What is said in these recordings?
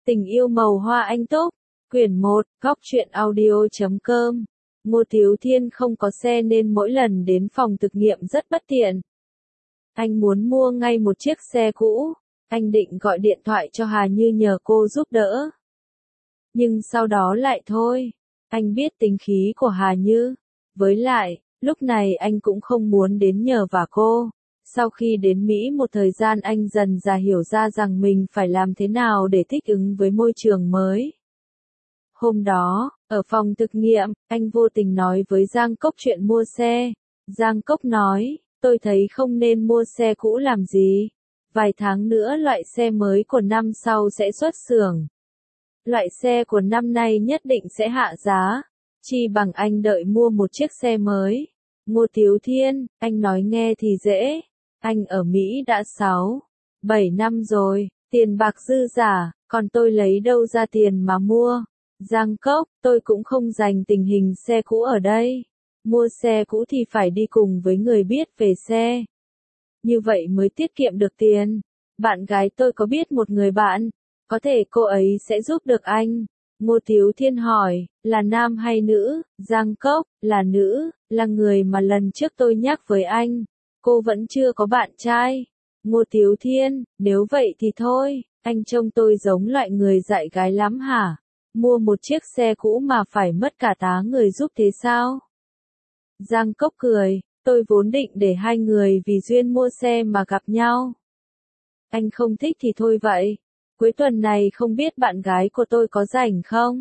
Tình yêu màu hoa anh túc, quyển 1, góc truyện audio.com. Ngô Tiếu Thiên không có xe nên mỗi lần đến phòng thực nghiệm rất bất tiện. Anh muốn mua ngay một chiếc xe cũ, anh định gọi điện thoại cho Hà Như nhờ cô giúp đỡ. Nhưng sau đó lại thôi, anh biết tính khí của Hà Như. Với lại, lúc này anh cũng không muốn đến nhờ vả cô. Sau khi đến Mỹ một thời gian anh dần dà hiểu ra rằng mình phải làm thế nào để thích ứng với môi trường mới. Hôm đó, ở phòng thực nghiệm, anh vô tình nói với Giang Cốc chuyện mua xe. Giang Cốc nói, tôi thấy không nên mua xe cũ làm gì. Vài tháng nữa loại xe mới của năm sau sẽ xuất xưởng. Loại xe của năm nay nhất định sẽ hạ giá. Chi bằng anh đợi mua một chiếc xe mới. Ngô Tiếu Thiên, anh nói nghe thì dễ. Anh ở Mỹ đã 7 năm rồi, tiền bạc dư giả, còn tôi lấy đâu ra tiền mà mua. Giang Cốc, tôi cũng không dành tình hình xe cũ ở đây. Mua xe cũ thì phải đi cùng với người biết về xe. Như vậy mới tiết kiệm được tiền. Bạn gái tôi có biết một người bạn, có thể cô ấy sẽ giúp được anh. Ngô Tiếu Thiên hỏi, là nam hay nữ? Giang Cốc, là nữ, là người mà lần trước tôi nhắc với anh. Cô vẫn chưa có bạn trai. Ngô Tiếu Thiên, nếu vậy thì thôi, anh trông tôi giống loại người dạy gái lắm hả? Mua một chiếc xe cũ mà phải mất cả tá người giúp thế sao? Giang Cốc cười, tôi vốn định để hai người vì duyên mua xe mà gặp nhau. Anh không thích thì thôi vậy. Cuối tuần này không biết bạn gái của tôi có rảnh không?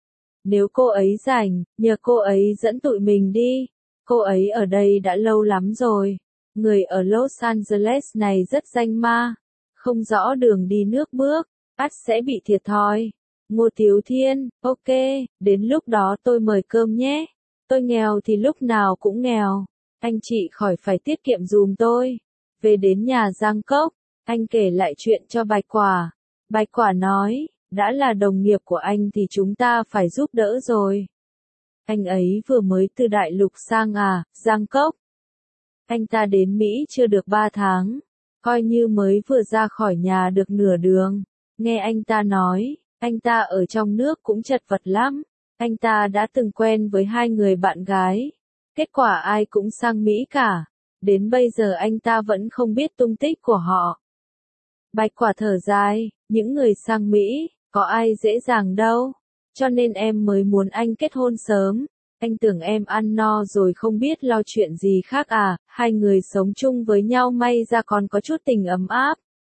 Nếu cô ấy rảnh, nhờ cô ấy dẫn tụi mình đi. Cô ấy ở đây đã lâu lắm rồi. Người ở Los Angeles này rất danh ma. Không rõ đường đi nước bước, ắt sẽ bị thiệt thòi. Ngô Tiếu Thiên, ok, đến lúc đó tôi mời cơm nhé. Tôi nghèo thì lúc nào cũng nghèo. Anh chị khỏi phải tiết kiệm dùm tôi. Về đến nhà Giang Cốc, anh kể lại chuyện cho Bạch Quả. Bạch Quả nói, đã là đồng nghiệp của anh thì chúng ta phải giúp đỡ rồi. Anh ấy vừa mới từ đại lục sang à, Giang Cốc. Anh ta đến Mỹ chưa được 3 tháng, coi như mới vừa ra khỏi nhà được nửa đường. Nghe anh ta nói, anh ta ở trong nước cũng chật vật lắm. Anh ta đã từng quen với 2 người bạn gái. Kết quả ai cũng sang Mỹ cả. Đến bây giờ anh ta vẫn không biết tung tích của họ. Bạch Quả thở dài, những người sang Mỹ, có ai dễ dàng đâu. Cho nên em mới muốn anh kết hôn sớm. Anh tưởng em ăn no rồi không biết lo chuyện gì khác à, 2 người sống chung với nhau may ra còn có chút tình ấm áp.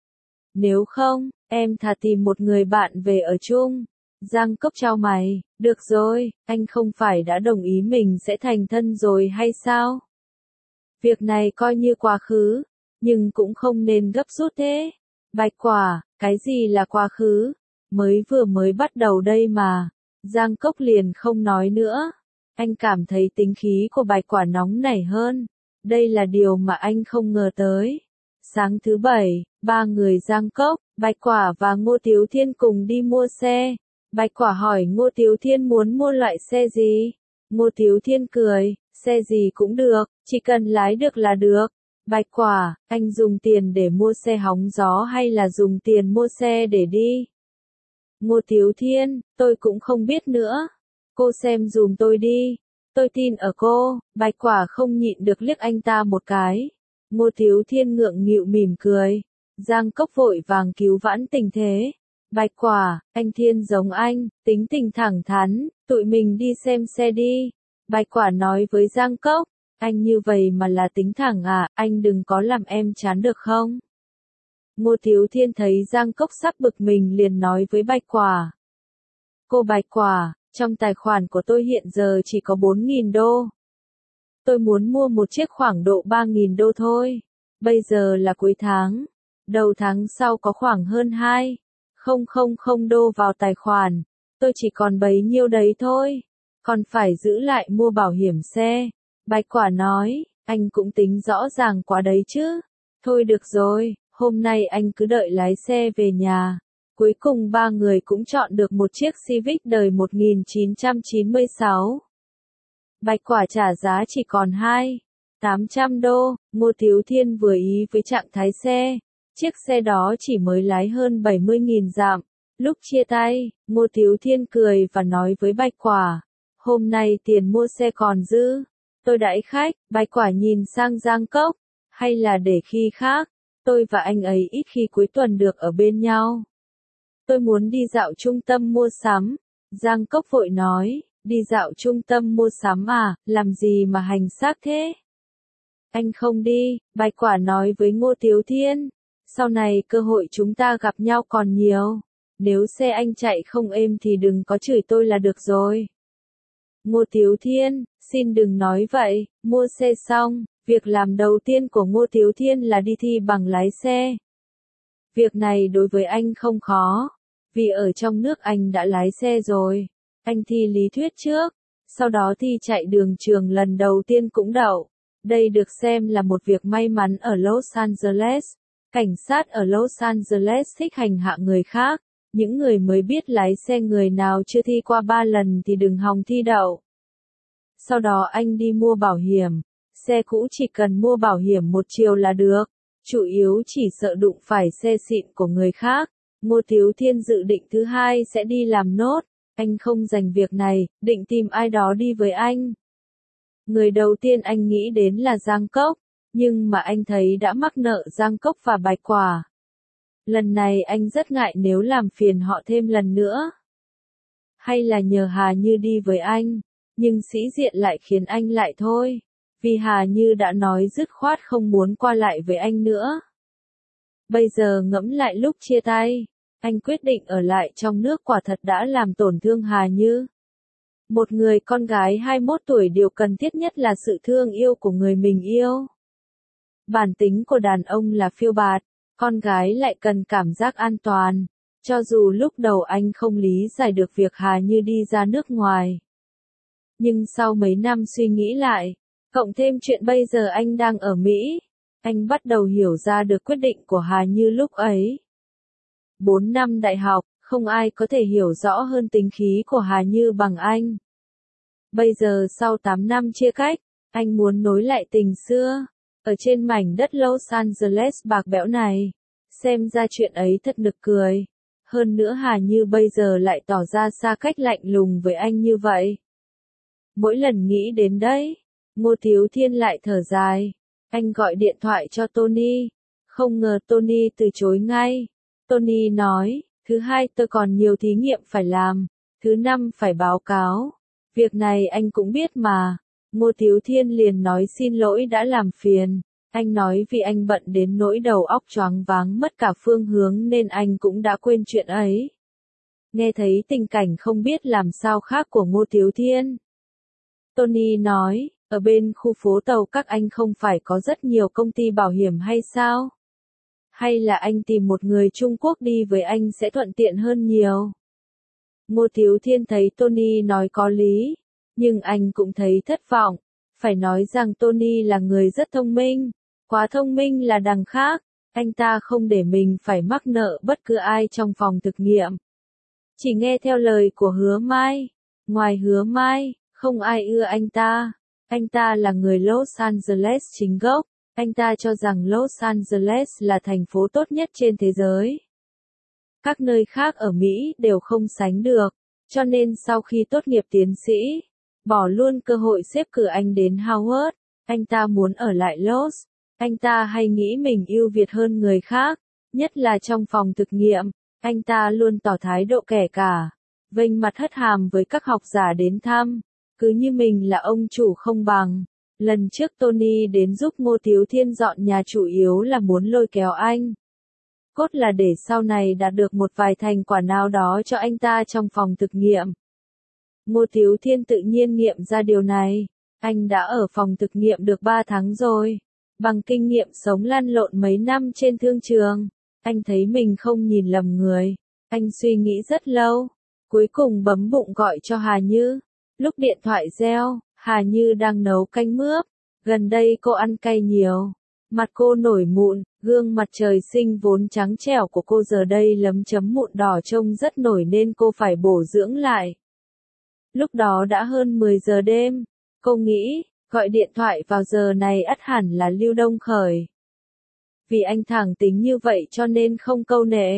Nếu không, em thà tìm một người bạn về ở chung. Giang Cốc chau mày, được rồi, anh không phải đã đồng ý mình sẽ thành thân rồi hay sao? Việc này coi như quá khứ, nhưng cũng không nên gấp rút thế. Bạch Quả, cái gì là quá khứ? Mới bắt đầu đây mà. Giang Cốc liền không nói nữa. Anh cảm thấy tính khí của Bạch Quả nóng nảy hơn. Đây là điều mà anh không ngờ tới. Sáng thứ Bảy, 3 người Giang Cốc, Bạch Quả và Ngô Tiếu Thiên cùng đi mua xe. Bạch Quả hỏi Ngô Tiếu Thiên muốn mua loại xe gì? Ngô Tiếu Thiên cười, xe gì cũng được, chỉ cần lái được là được. Bạch Quả, anh dùng tiền để mua xe hóng gió hay là dùng tiền mua xe để đi? Ngô Tiếu Thiên, tôi cũng không biết nữa. Cô xem dùm tôi đi. Tôi tin ở cô. Bạch Quả không nhịn được liếc anh ta một cái. Ngô Tiếu Thiên ngượng nghịu mỉm cười. Giang Cốc vội vàng cứu vãn tình thế. Bạch Quả, anh Thiên giống anh, tính tình thẳng thắn, tụi mình đi xem xe đi. Bạch Quả nói với Giang Cốc, anh như vậy mà là tính thẳng à, anh đừng có làm em chán được không? Ngô Tiếu Thiên thấy Giang Cốc sắp bực mình liền nói với Bạch Quả. Cô Bạch Quả, trong tài khoản của tôi hiện giờ chỉ có 4.000 đô. Tôi muốn mua một chiếc khoảng độ 3.000 đô thôi. Bây giờ là cuối tháng. Đầu tháng sau có khoảng hơn 2.000 đô vào tài khoản. Tôi chỉ còn bấy nhiêu đấy thôi. Còn phải giữ lại mua bảo hiểm xe. Bạch Quả nói, anh cũng tính rõ ràng quá đấy chứ. Thôi được rồi, hôm nay anh cứ đợi lái xe về nhà. Cuối cùng 3 người cũng chọn được một chiếc Civic đời 1996. Bạch Quả trả giá chỉ còn 2.800 đô. Ngô Tiếu Thiên vừa ý với trạng thái xe. Chiếc xe đó chỉ mới lái hơn 70.000 dặm. Lúc chia tay, Ngô Tiếu Thiên cười và nói với Bạch Quả, hôm nay tiền mua xe còn dư, tôi đãi khách. Bạch Quả nhìn sang Giang Cốc, hay là để khi khác, tôi và anh ấy ít khi cuối tuần được ở bên nhau. Tôi muốn đi dạo trung tâm mua sắm. Giang Cốc vội nói, đi dạo trung tâm mua sắm à, làm gì mà hành xác thế? Anh không đi, Bạch Quả nói với Ngô Tiếu Thiên, sau này cơ hội chúng ta gặp nhau còn nhiều, nếu xe anh chạy không êm thì đừng có chửi tôi là được rồi. Ngô Tiếu Thiên, xin đừng nói vậy. Mua xe xong, việc làm đầu tiên của Ngô Tiếu Thiên là đi thi bằng lái xe. Việc này đối với anh không khó, vì ở trong nước anh đã lái xe rồi. Anh thi lý thuyết trước, sau đó thi chạy đường trường lần đầu tiên cũng đậu. Đây được xem là một việc may mắn ở Los Angeles. Cảnh sát ở Los Angeles thích hành hạ người khác. Những người mới biết lái xe, người nào chưa thi qua 3 lần thì đừng hòng thi đậu. Sau đó anh đi mua bảo hiểm. Xe cũ chỉ cần mua bảo hiểm một chiều là được. Chủ yếu chỉ sợ đụng phải xe xịn của người khác. Ngô Tiếu Thiên dự định thứ hai sẽ đi làm nốt. Anh không dành việc này, định tìm ai đó đi với anh. Người đầu tiên anh nghĩ đến là Giang Cốc, nhưng mà anh thấy đã mắc nợ Giang Cốc và Bạch Quả. Lần này anh rất ngại nếu làm phiền họ thêm lần nữa. Hay là nhờ Hà Như đi với anh, nhưng sĩ diện lại khiến anh lại thôi, vì Hà Như đã nói dứt khoát không muốn qua lại với anh nữa. Bây giờ ngẫm lại lúc chia tay, anh quyết định ở lại trong nước quả thật đã làm tổn thương Hà Như. Một người con gái 21 tuổi điều cần thiết nhất là sự thương yêu của người mình yêu. Bản tính của đàn ông là phiêu bạt, con gái lại cần cảm giác an toàn, cho dù lúc đầu anh không lý giải được việc Hà Như đi ra nước ngoài. Nhưng sau mấy năm suy nghĩ lại, cộng thêm chuyện bây giờ anh đang ở Mỹ, anh bắt đầu hiểu ra được quyết định của Hà Như lúc ấy. 4 năm đại học, không ai có thể hiểu rõ hơn tính khí của Hà Như bằng anh. Bây giờ sau 8 năm chia cách, anh muốn nối lại tình xưa, ở trên mảnh đất Los Angeles bạc bẽo này. Xem ra chuyện ấy thật nực cười. Hơn nữa Hà Như bây giờ lại tỏ ra xa cách lạnh lùng với anh như vậy. Mỗi lần nghĩ đến đấy, Ngô Tiếu Thiên lại thở dài. Anh gọi điện thoại cho Tony. Không ngờ Tony từ chối ngay. Tony nói, thứ hai tôi còn nhiều thí nghiệm phải làm, thứ năm phải báo cáo. Việc này anh cũng biết mà. Ngô Tiếu Thiên liền nói xin lỗi đã làm phiền. Anh nói vì anh bận đến nỗi đầu óc choáng váng mất cả phương hướng nên anh cũng đã quên chuyện ấy. Nghe thấy tình cảnh không biết làm sao khác của Ngô Tiếu Thiên, Tony nói, ở bên khu phố tàu các anh không phải có rất nhiều công ty bảo hiểm hay sao? Hay là anh tìm một người Trung Quốc đi với anh sẽ thuận tiện hơn nhiều? Ngô Tiếu Thiên thấy Tony nói có lý, nhưng anh cũng thấy thất vọng. Phải nói rằng Tony là người rất thông minh, quá thông minh là đằng khác, anh ta không để mình phải mắc nợ bất cứ ai trong phòng thực nghiệm. Chỉ nghe theo lời của Hứa Mai, ngoài Hứa Mai, không ai ưa anh ta là người Los Angeles chính gốc, anh ta cho rằng Los Angeles là thành phố tốt nhất trên thế giới. Các nơi khác ở Mỹ đều không sánh được, cho nên sau khi tốt nghiệp tiến sĩ, bỏ luôn cơ hội xếp cử anh đến Howard, anh ta muốn ở lại Los. Anh ta hay nghĩ mình ưu việt hơn người khác, nhất là trong phòng thực nghiệm, anh ta luôn tỏ thái độ kẻ cả, vênh mặt hất hàm với các học giả đến thăm, cứ như mình là ông chủ không bằng. Lần trước Tony đến giúp Ngô Tiếu Thiên dọn nhà chủ yếu là muốn lôi kéo anh. Cốt là để sau này đạt được một vài thành quả nào đó cho anh ta trong phòng thực nghiệm. Ngô Tiếu Thiên tự nhiên nghiệm ra điều này. Anh đã ở phòng thực nghiệm được 3 tháng rồi. Bằng kinh nghiệm sống lăn lộn mấy năm trên thương trường, anh thấy mình không nhìn lầm người. Anh suy nghĩ rất lâu, cuối cùng bấm bụng gọi cho Hà Như. Lúc điện thoại reo, Hà Như đang nấu canh mướp. Gần đây cô ăn cay nhiều. Mặt cô nổi mụn, gương mặt trời sinh vốn trắng trẻo của cô giờ đây lấm chấm mụn đỏ trông rất nổi nên cô phải bổ dưỡng lại. Lúc đó đã hơn 10 giờ đêm, cô nghĩ, gọi điện thoại vào giờ này ắt hẳn là Lưu Đông Khởi. Vì anh thẳng tính như vậy cho nên không câu nệ.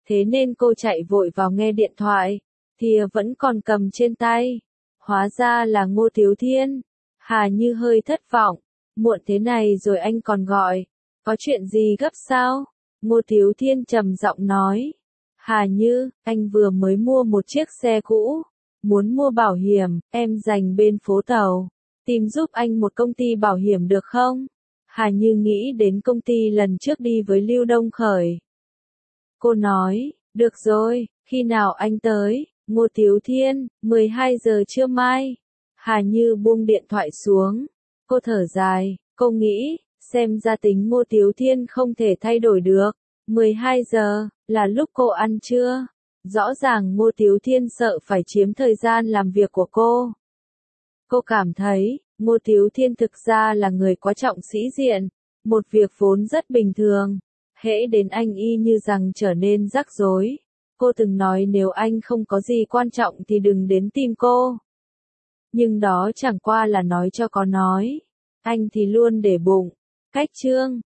Thế nên cô chạy vội vào nghe điện thoại, thìa vẫn còn cầm trên tay. Hóa ra là Ngô Thiếu Thiên. Hà Như hơi thất vọng, muộn thế này rồi anh còn gọi, có chuyện gì gấp sao? Ngô Thiếu Thiên trầm giọng nói. Hà Như, anh vừa mới mua một chiếc xe cũ, muốn mua bảo hiểm, em dành bên phố tàu, tìm giúp anh một công ty bảo hiểm được không? Hà Như nghĩ đến công ty lần trước đi với Lưu Đông Khởi. Cô nói, được rồi, khi nào anh tới? Ngô Thiếu Thiên, 12 giờ trưa mai. Hà Như buông điện thoại xuống. Cô thở dài, cô nghĩ, xem ra tính Ngô Thiếu Thiên không thể thay đổi được. 12 giờ, là lúc cô ăn trưa. Rõ ràng Ngô Thiếu Thiên sợ phải chiếm thời gian làm việc của cô. Cô cảm thấy, Ngô Thiếu Thiên thực ra là người quá trọng sĩ diện. Một việc vốn rất bình thường. Hễ đến anh y như rằng trở nên rắc rối. Cô từng nói nếu anh không có gì quan trọng thì đừng đến tìm cô. Nhưng đó chẳng qua là nói cho có nói. Anh thì luôn để bụng. Cách chương